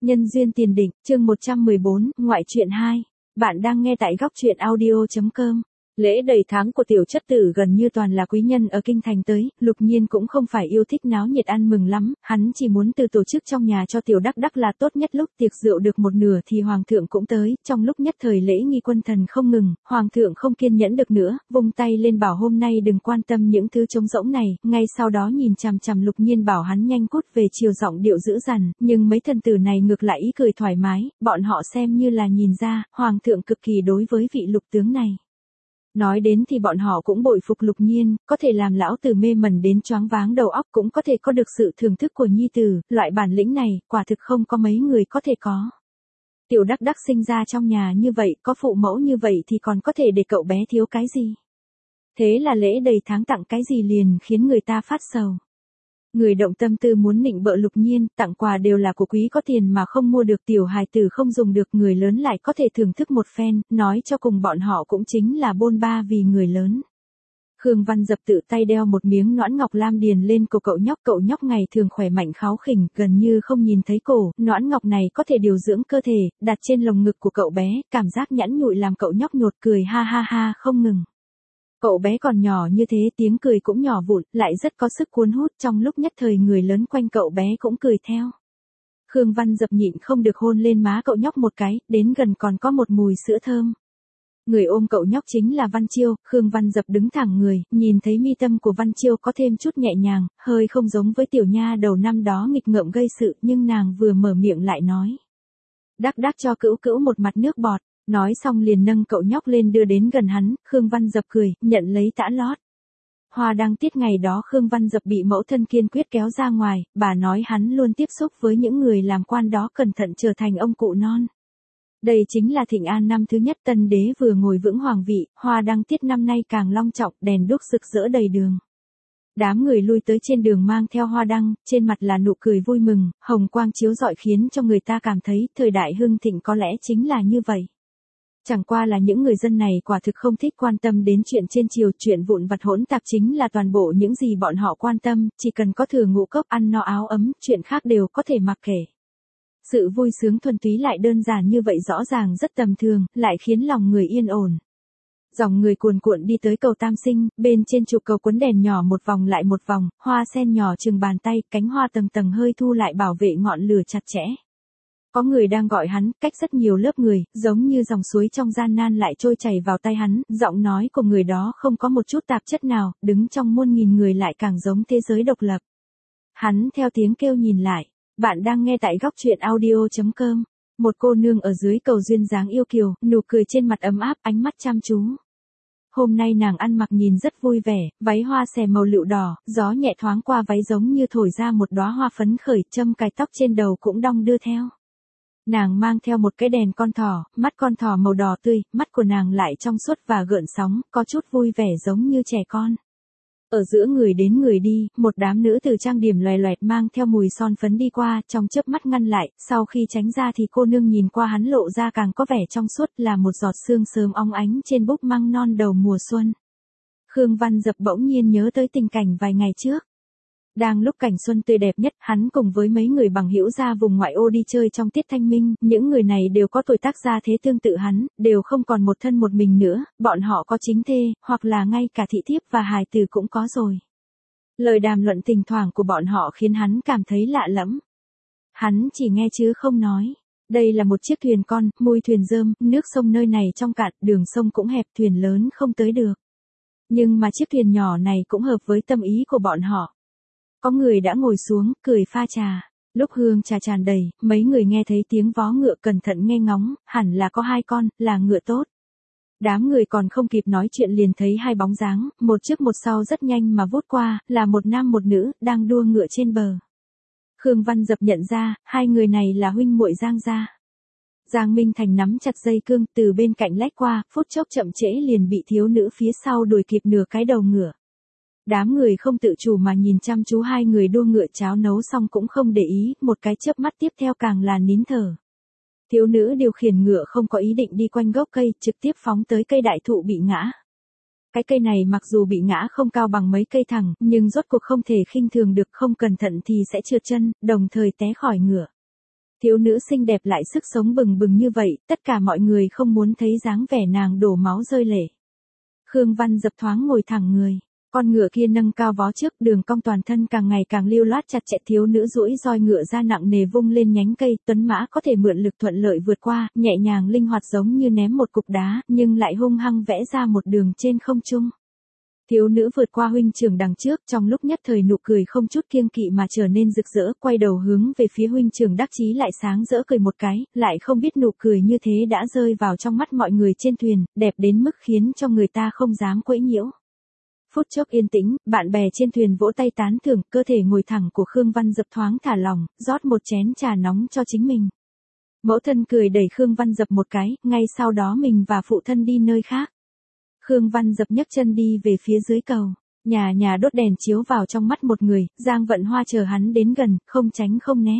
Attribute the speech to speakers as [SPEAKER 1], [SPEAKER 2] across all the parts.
[SPEAKER 1] Nhân duyên tiền định, chương 114, ngoại truyện 2. Bạn đang nghe tại góc truyện audio.com. Lễ đầy tháng của tiểu chất tử gần như toàn là quý nhân ở kinh thành tới, Lục Nhiên cũng không phải yêu thích náo nhiệt ăn mừng lắm, hắn chỉ muốn từ tổ chức trong nhà cho tiểu đắc đắc là tốt nhất. Lúc tiệc rượu được một nửa thì hoàng thượng cũng tới, trong lúc nhất thời lễ nghi quân thần không ngừng, hoàng thượng không kiên nhẫn được nữa, vung tay lên bảo hôm nay đừng quan tâm những thứ trống rỗng này, ngay sau đó nhìn chằm chằm Lục Nhiên bảo hắn nhanh cút về, chiều giọng điệu dữ dằn, nhưng mấy thần tử này ngược lại ý cười thoải mái, bọn họ xem như là nhìn ra, hoàng thượng cực kỳ đối với vị lục tướng này. Nói đến thì bọn họ cũng bội phục Lục Nhiên, có thể làm lão tử mê mẩn đến choáng váng đầu óc, cũng có thể có được sự thưởng thức của nhi tử, loại bản lĩnh này, quả thực không có mấy người có thể có. Tiểu đắc đắc sinh ra trong nhà như vậy, có phụ mẫu như vậy thì còn có thể để cậu bé thiếu cái gì. Thế là lễ đầy tháng tặng cái gì liền khiến người ta phát sầu. Người động tâm tư muốn nịnh bợ Lục Nhiên, tặng quà đều là của quý có tiền mà không mua được, tiểu hài tử không dùng được, người lớn lại có thể thưởng thức một phen, nói cho cùng bọn họ cũng chính là bôn ba vì người lớn. Khương Văn Dập tự tay đeo một miếng noãn ngọc lam điền lên cổ cậu nhóc ngày thường khỏe mạnh kháu khỉnh, gần như không nhìn thấy cổ, noãn ngọc này có thể điều dưỡng cơ thể, đặt trên lồng ngực của cậu bé, cảm giác nhẵn nhụi làm cậu nhóc nhột cười ha ha ha không ngừng. Cậu bé còn nhỏ như thế, tiếng cười cũng nhỏ vụn, lại rất có sức cuốn hút, trong lúc nhất thời người lớn quanh cậu bé cũng cười theo. Khương Văn Dập nhịn không được hôn lên má cậu nhóc một cái, đến gần còn có một mùi sữa thơm. Người ôm cậu nhóc chính là Văn Chiêu, Khương Văn Dập đứng thẳng người, nhìn thấy mi tâm của Văn Chiêu có thêm chút nhẹ nhàng, hơi không giống với tiểu nha đầu năm đó nghịch ngợm gây sự, nhưng nàng vừa mở miệng lại nói. Đắc đắc cho cữu cữu một mặt nước bọt. Nói xong liền nâng cậu nhóc lên đưa đến gần hắn, Khương Văn Dập cười, nhận lấy tã lót. Hoa đăng tiết ngày đó Khương Văn Dập bị mẫu thân kiên quyết kéo ra ngoài, bà nói hắn luôn tiếp xúc với những người làm quan đó cẩn thận trở thành ông cụ non. Đây chính là Thịnh An năm thứ nhất tân đế vừa ngồi vững hoàng vị, hoa đăng tiết năm nay càng long trọng, đèn đuốc rực rỡ đầy đường. Đám người lui tới trên đường mang theo hoa đăng, trên mặt là nụ cười vui mừng, hồng quang chiếu rọi khiến cho người ta cảm thấy thời đại hưng thịnh có lẽ chính là như vậy. Chẳng qua là những người dân này quả thực không thích quan tâm đến chuyện trên triều, chuyện vụn vặt hỗn tạp chính là toàn bộ những gì bọn họ quan tâm, chỉ cần có thừa ngũ cốc ăn no áo ấm, chuyện khác đều có thể mặc kệ. Sự vui sướng thuần túy lại đơn giản như vậy rõ ràng rất tầm thường, lại khiến lòng người yên ổn. Dòng người cuồn cuộn đi tới cầu Tam Sinh, bên trên trục cầu quấn đèn nhỏ một vòng lại một vòng, hoa sen nhỏ chừng bàn tay, cánh hoa tầng tầng hơi thu lại bảo vệ ngọn lửa chặt chẽ. Có người đang gọi hắn, cách rất nhiều lớp người, giống như dòng suối trong gian nan lại trôi chảy vào tay hắn, giọng nói của người đó không có một chút tạp chất nào, đứng trong muôn nghìn người lại càng giống thế giới độc lập. Hắn theo tiếng kêu nhìn lại, bạn đang nghe tại góc truyện audio.com. Một cô nương ở dưới cầu duyên dáng yêu kiều, nụ cười trên mặt ấm áp, ánh mắt chăm chú. Hôm nay nàng ăn mặc nhìn rất vui vẻ, váy hoa xẻ màu lựu đỏ, gió nhẹ thoáng qua váy giống như thổi ra một đóa hoa phấn khởi, châm cài tóc trên đầu cũng đong đưa theo. Nàng mang theo một cái đèn con thỏ, mắt con thỏ màu đỏ tươi, mắt của nàng lại trong suốt và gợn sóng, có chút vui vẻ giống như trẻ con. Ở giữa người đến người đi, một đám nữ tử trang điểm loè loẹt mang theo mùi son phấn đi qua, trong chớp mắt ngăn lại, sau khi tránh ra thì cô nương nhìn qua hắn lộ ra càng có vẻ trong suốt, là một giọt sương sớm óng ánh trên búp măng non đầu mùa xuân. Khương Văn Dập bỗng nhiên nhớ tới tình cảnh vài ngày trước. Đang lúc cảnh xuân tươi đẹp nhất, hắn cùng với mấy người bằng hữu ra vùng ngoại ô đi chơi trong tiết thanh minh, những người này đều có tuổi tác gia thế tương tự hắn, đều không còn một thân một mình nữa, bọn họ có chính thê, hoặc là ngay cả thị thiếp và hài tử cũng có rồi. Lời đàm luận thỉnh thoảng của bọn họ khiến hắn cảm thấy lạ lẫm. Hắn chỉ nghe chứ không nói. Đây là một chiếc thuyền con, mùi thuyền rơm, nước sông nơi này trong cạn, đường sông cũng hẹp, thuyền lớn không tới được. Nhưng mà chiếc thuyền nhỏ này cũng hợp với tâm ý của bọn họ. Có người đã ngồi xuống, cười pha trà. Lúc hương trà tràn đầy, mấy người nghe thấy tiếng vó ngựa cẩn thận nghe ngóng, hẳn là có hai con, là ngựa tốt. Đám người còn không kịp nói chuyện liền thấy hai bóng dáng, một trước một sau rất nhanh mà vút qua, là một nam một nữ, đang đua ngựa trên bờ. Khương Văn Dập nhận ra, hai người này là huynh muội Giang gia. Giang Minh Thành nắm chặt dây cương, từ bên cạnh lách qua, phút chốc chậm trễ liền bị thiếu nữ phía sau đuổi kịp nửa cái đầu ngựa. Đám người không tự chủ mà nhìn chăm chú hai người đua ngựa, cháo nấu xong cũng không để ý, một cái chớp mắt tiếp theo càng là nín thở. Thiếu nữ điều khiển ngựa không có ý định đi quanh gốc cây, trực tiếp phóng tới cây đại thụ bị ngã. Cái cây này mặc dù bị ngã không cao bằng mấy cây thẳng, nhưng rốt cuộc không thể khinh thường được, không cẩn thận thì sẽ trượt chân, đồng thời té khỏi ngựa. Thiếu nữ xinh đẹp lại sức sống bừng bừng như vậy, tất cả mọi người không muốn thấy dáng vẻ nàng đổ máu rơi lệ. Khương Văn Dập thoáng ngồi thẳng người. Con ngựa kia nâng cao vó trước, đường cong toàn thân càng ngày càng lưu loát chặt chẽ. Thiếu nữ duỗi roi ngựa ra nặng nề vung lên nhánh cây, tuấn mã có thể mượn lực thuận lợi vượt qua, nhẹ nhàng linh hoạt giống như ném một cục đá, nhưng lại hung hăng vẽ ra một đường trên không trung. Thiếu nữ vượt qua huynh trưởng đằng trước, trong lúc nhất thời nụ cười không chút kiêng kỵ mà trở nên rực rỡ, quay đầu hướng về phía huynh trưởng đắc chí lại sáng rỡ cười một cái, lại không biết nụ cười như thế đã rơi vào trong mắt mọi người trên thuyền, đẹp đến mức khiến cho người ta không dám quấy nhiễu. Phút chốc yên tĩnh, bạn bè trên thuyền vỗ tay tán thưởng, cơ thể ngồi thẳng của Khương Văn Dập thoáng thả lỏng, rót một chén trà nóng cho chính mình. Mẫu thân cười đẩy Khương Văn Dập một cái, ngay sau đó mình và phụ thân đi nơi khác. Khương Văn Dập nhấc chân đi về phía dưới cầu, nhà đốt đèn chiếu vào trong mắt một người, Giang Vận Hoa chờ hắn đến gần, không tránh không né.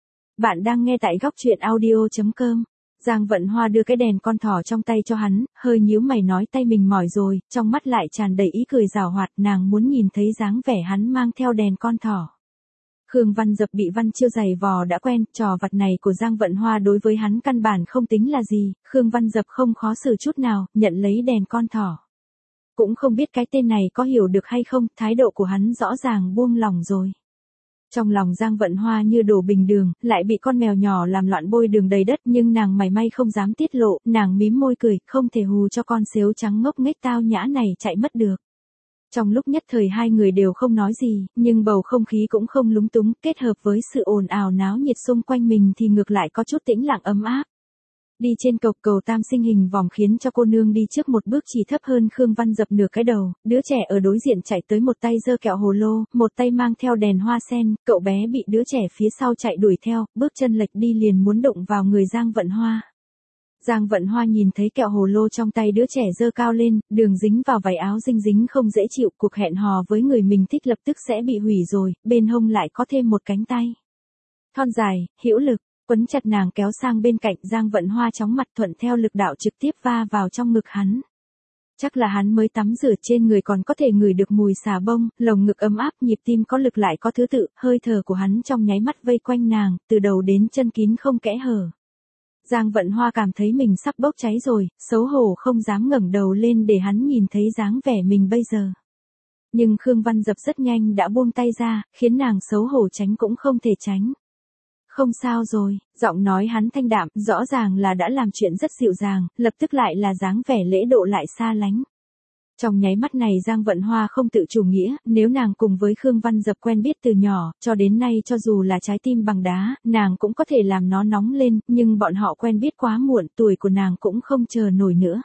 [SPEAKER 1] Bạn đang nghe tại góc truyện audio.com. Giang Vận Hoa đưa cái đèn con thỏ trong tay cho hắn, hơi nhíu mày nói tay mình mỏi rồi, trong mắt lại tràn đầy ý cười giảo hoạt, nàng muốn nhìn thấy dáng vẻ hắn mang theo đèn con thỏ. Khương Văn Dập bị Văn Chiêu giày vò đã quen, trò vặt này của Giang Vận Hoa đối với hắn căn bản không tính là gì, Khương Văn Dập không khó xử chút nào, nhận lấy đèn con thỏ. Cũng không biết cái tên này có hiểu được hay không, thái độ của hắn rõ ràng buông lỏng rồi. Trong lòng Giang Vận Hoa như đổ bình đường, lại bị con mèo nhỏ làm loạn bôi đường đầy đất, nhưng nàng mảy may không dám tiết lộ, nàng mím môi cười, không thể hù cho con sếu trắng ngốc nghếch tao nhã này chạy mất được. Trong lúc nhất thời hai người đều không nói gì, nhưng bầu không khí cũng không lúng túng, kết hợp với sự ồn ào náo nhiệt xung quanh mình thì ngược lại có chút tĩnh lặng ấm áp. Đi trên cầu tam sinh hình vòng khiến cho cô nương đi trước một bước chỉ thấp hơn Khương Văn Dập nửa cái đầu, đứa trẻ ở đối diện chạy tới một tay giơ kẹo hồ lô, một tay mang theo đèn hoa sen, cậu bé bị đứa trẻ phía sau chạy đuổi theo, bước chân lệch đi liền muốn đụng vào người Giang Vận Hoa. Giang Vận Hoa nhìn thấy kẹo hồ lô trong tay đứa trẻ giơ cao lên, đường dính vào váy áo dinh dính không dễ chịu, cuộc hẹn hò với người mình thích lập tức sẽ bị hủy rồi, bên hông lại có thêm một cánh tay thon dài, hữu lực, quấn chặt nàng kéo sang bên cạnh. Giang Vận Hoa chóng mặt thuận theo lực đạo trực tiếp va vào trong ngực hắn. Chắc là hắn mới tắm rửa trên người còn có thể ngửi được mùi xà bông, lồng ngực ấm áp, nhịp tim có lực lại có thứ tự, hơi thở của hắn trong nháy mắt vây quanh nàng, từ đầu đến chân kín không kẽ hở. Giang Vận Hoa cảm thấy mình sắp bốc cháy rồi, xấu hổ không dám ngẩng đầu lên để hắn nhìn thấy dáng vẻ mình bây giờ. Nhưng Khương Văn Dập rất nhanh đã buông tay ra, khiến nàng xấu hổ tránh cũng không thể tránh. Không sao rồi, giọng nói hắn thanh đạm, rõ ràng là đã làm chuyện rất dịu dàng, lập tức lại là dáng vẻ lễ độ lại xa lánh. Trong nháy mắt này Giang Vận Hoa không tự chủ nghĩa, nếu nàng cùng với Khương Văn Dập quen biết từ nhỏ, cho đến nay cho dù là trái tim bằng đá, nàng cũng có thể làm nó nóng lên, nhưng bọn họ quen biết quá muộn, tuổi của nàng cũng không chờ nổi nữa.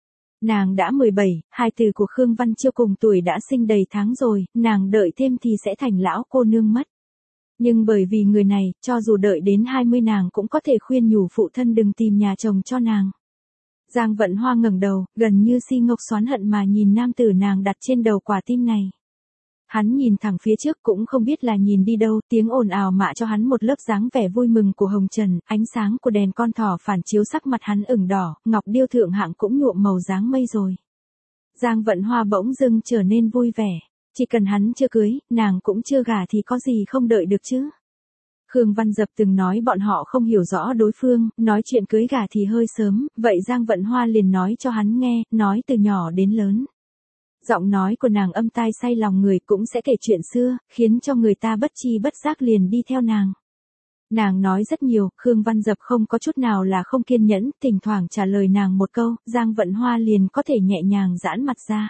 [SPEAKER 1] Nàng đã 17, hai từ của Khương Văn Chiêu cùng tuổi đã sinh đầy tháng rồi, nàng đợi thêm thì sẽ thành lão cô nương mất. Nhưng bởi vì người này, cho dù đợi đến 20 nàng cũng có thể khuyên nhủ phụ thân đừng tìm nhà chồng cho nàng. Giang Vận Hoa ngẩng đầu, gần như si ngốc xoắn hận mà nhìn nam tử nàng đặt trên đầu quả tim này. Hắn nhìn thẳng phía trước cũng không biết là nhìn đi đâu, tiếng ồn ào mạ cho hắn một lớp dáng vẻ vui mừng của hồng trần, ánh sáng của đèn con thỏ phản chiếu sắc mặt hắn ửng đỏ, ngọc điêu thượng hạng cũng nhuộm màu dáng mây rồi. Giang Vận Hoa bỗng dưng trở nên vui vẻ. Chỉ cần hắn chưa cưới, nàng cũng chưa gả thì có gì không đợi được chứ. Khương Văn Dập từng nói bọn họ không hiểu rõ đối phương, nói chuyện cưới gả thì hơi sớm, vậy Giang Vận Hoa liền nói cho hắn nghe, nói từ nhỏ đến lớn. Giọng nói của nàng âm tai say lòng người, cũng sẽ kể chuyện xưa, khiến cho người ta bất chi bất giác liền đi theo nàng. Nàng nói rất nhiều, Khương Văn Dập không có chút nào là không kiên nhẫn, thỉnh thoảng trả lời nàng một câu, Giang Vận Hoa liền có thể nhẹ nhàng giãn mặt ra.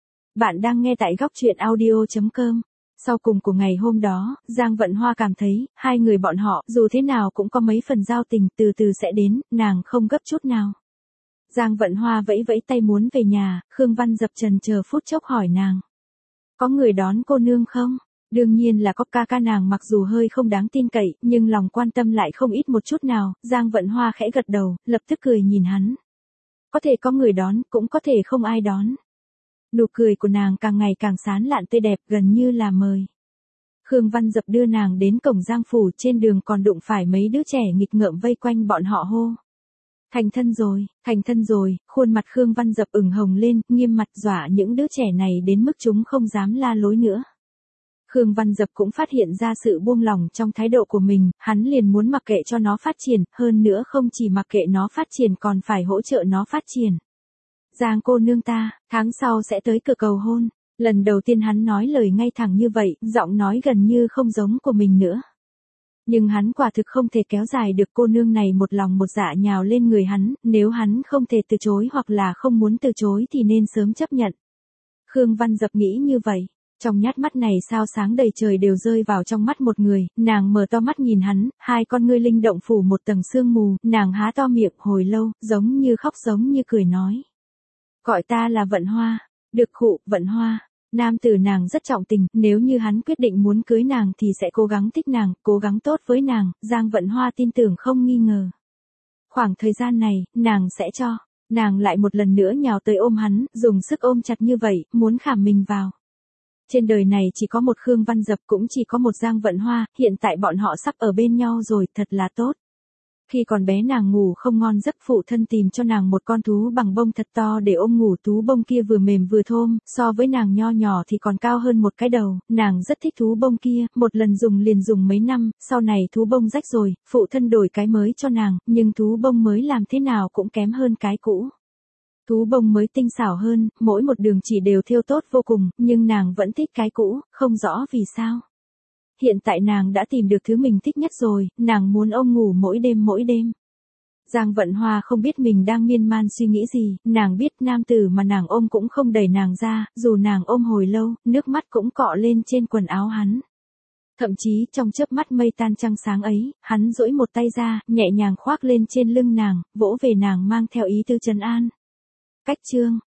[SPEAKER 1] Bạn đang nghe tại góc truyện audio.com. Sau cùng của ngày hôm đó, Giang Vận Hoa cảm thấy, hai người bọn họ, dù thế nào cũng có mấy phần giao tình, từ từ sẽ đến, nàng không gấp chút nào. Giang Vận Hoa vẫy vẫy tay muốn về nhà, Khương Văn Dập trần chờ phút chốc hỏi nàng. Có người đón cô nương không? Đương nhiên là có, ca nàng mặc dù hơi không đáng tin cậy, nhưng lòng quan tâm lại không ít một chút nào. Giang Vận Hoa khẽ gật đầu, lập tức cười nhìn hắn. Có thể có người đón, cũng có thể không ai đón. Nụ cười của nàng càng ngày càng sán lạn tươi đẹp, gần như là mời. Khương Văn Dập đưa nàng đến cổng Giang phủ, trên đường còn đụng phải mấy đứa trẻ nghịch ngợm vây quanh bọn họ hô. Thành thân rồi, khuôn mặt Khương Văn Dập ửng hồng lên, nghiêm mặt dọa những đứa trẻ này đến mức chúng không dám la lối nữa. Khương Văn Dập cũng phát hiện ra sự buông lỏng trong thái độ của mình, hắn liền muốn mặc kệ cho nó phát triển, hơn nữa không chỉ mặc kệ nó phát triển còn phải hỗ trợ nó phát triển. Giang cô nương ta, tháng sau sẽ tới cửa cầu hôn. Lần đầu tiên hắn nói lời ngay thẳng như vậy, giọng nói gần như không giống của mình nữa. Nhưng hắn quả thực không thể kéo dài được cô nương này một lòng một dạ nhào lên người hắn, nếu hắn không thể từ chối hoặc là không muốn từ chối thì nên sớm chấp nhận. Khương Văn Dập nghĩ như vậy. Trong nhát mắt này sao sáng đầy trời đều rơi vào trong mắt một người, nàng mở to mắt nhìn hắn, hai con ngươi linh động phủ một tầng sương mù, nàng há to miệng hồi lâu, giống như khóc giống như cười nói. Gọi ta là Vận Hoa, được khụ, Vận Hoa. Nam tử nàng rất trọng tình, nếu như hắn quyết định muốn cưới nàng thì sẽ cố gắng thích nàng, cố gắng tốt với nàng, Giang Vận Hoa tin tưởng không nghi ngờ. Khoảng thời gian này, nàng sẽ cho, nàng lại một lần nữa nhào tới ôm hắn, dùng sức ôm chặt như vậy, muốn khảm mình vào. Trên đời này chỉ có một Khương Văn Dập cũng chỉ có một Giang Vận Hoa, hiện tại bọn họ sắp ở bên nhau rồi, thật là tốt. Khi còn bé nàng ngủ không ngon giấc phụ thân tìm cho nàng một con thú bằng bông thật to để ôm ngủ, thú bông kia vừa mềm vừa thơm, so với nàng nho nhỏ thì còn cao hơn một cái đầu, nàng rất thích thú bông kia, một lần dùng liền dùng mấy năm, sau này thú bông rách rồi, phụ thân đổi cái mới cho nàng, nhưng thú bông mới làm thế nào cũng kém hơn cái cũ. Thú bông mới tinh xảo hơn, mỗi một đường chỉ đều thêu tốt vô cùng, nhưng nàng vẫn thích cái cũ, không rõ vì sao. Hiện tại nàng đã tìm được thứ mình thích nhất rồi, nàng muốn ôm ngủ mỗi đêm mỗi đêm. Giang Vận Hoa không biết mình đang miên man suy nghĩ gì, nàng biết nam tử mà nàng ôm cũng không đẩy nàng ra, dù nàng ôm hồi lâu, nước mắt cũng cọ lên trên quần áo hắn. Thậm chí trong chớp mắt mây tan trăng sáng ấy, hắn duỗi một tay ra, nhẹ nhàng khoác lên trên lưng nàng, vỗ về nàng mang theo ý tư trấn an. Cách chương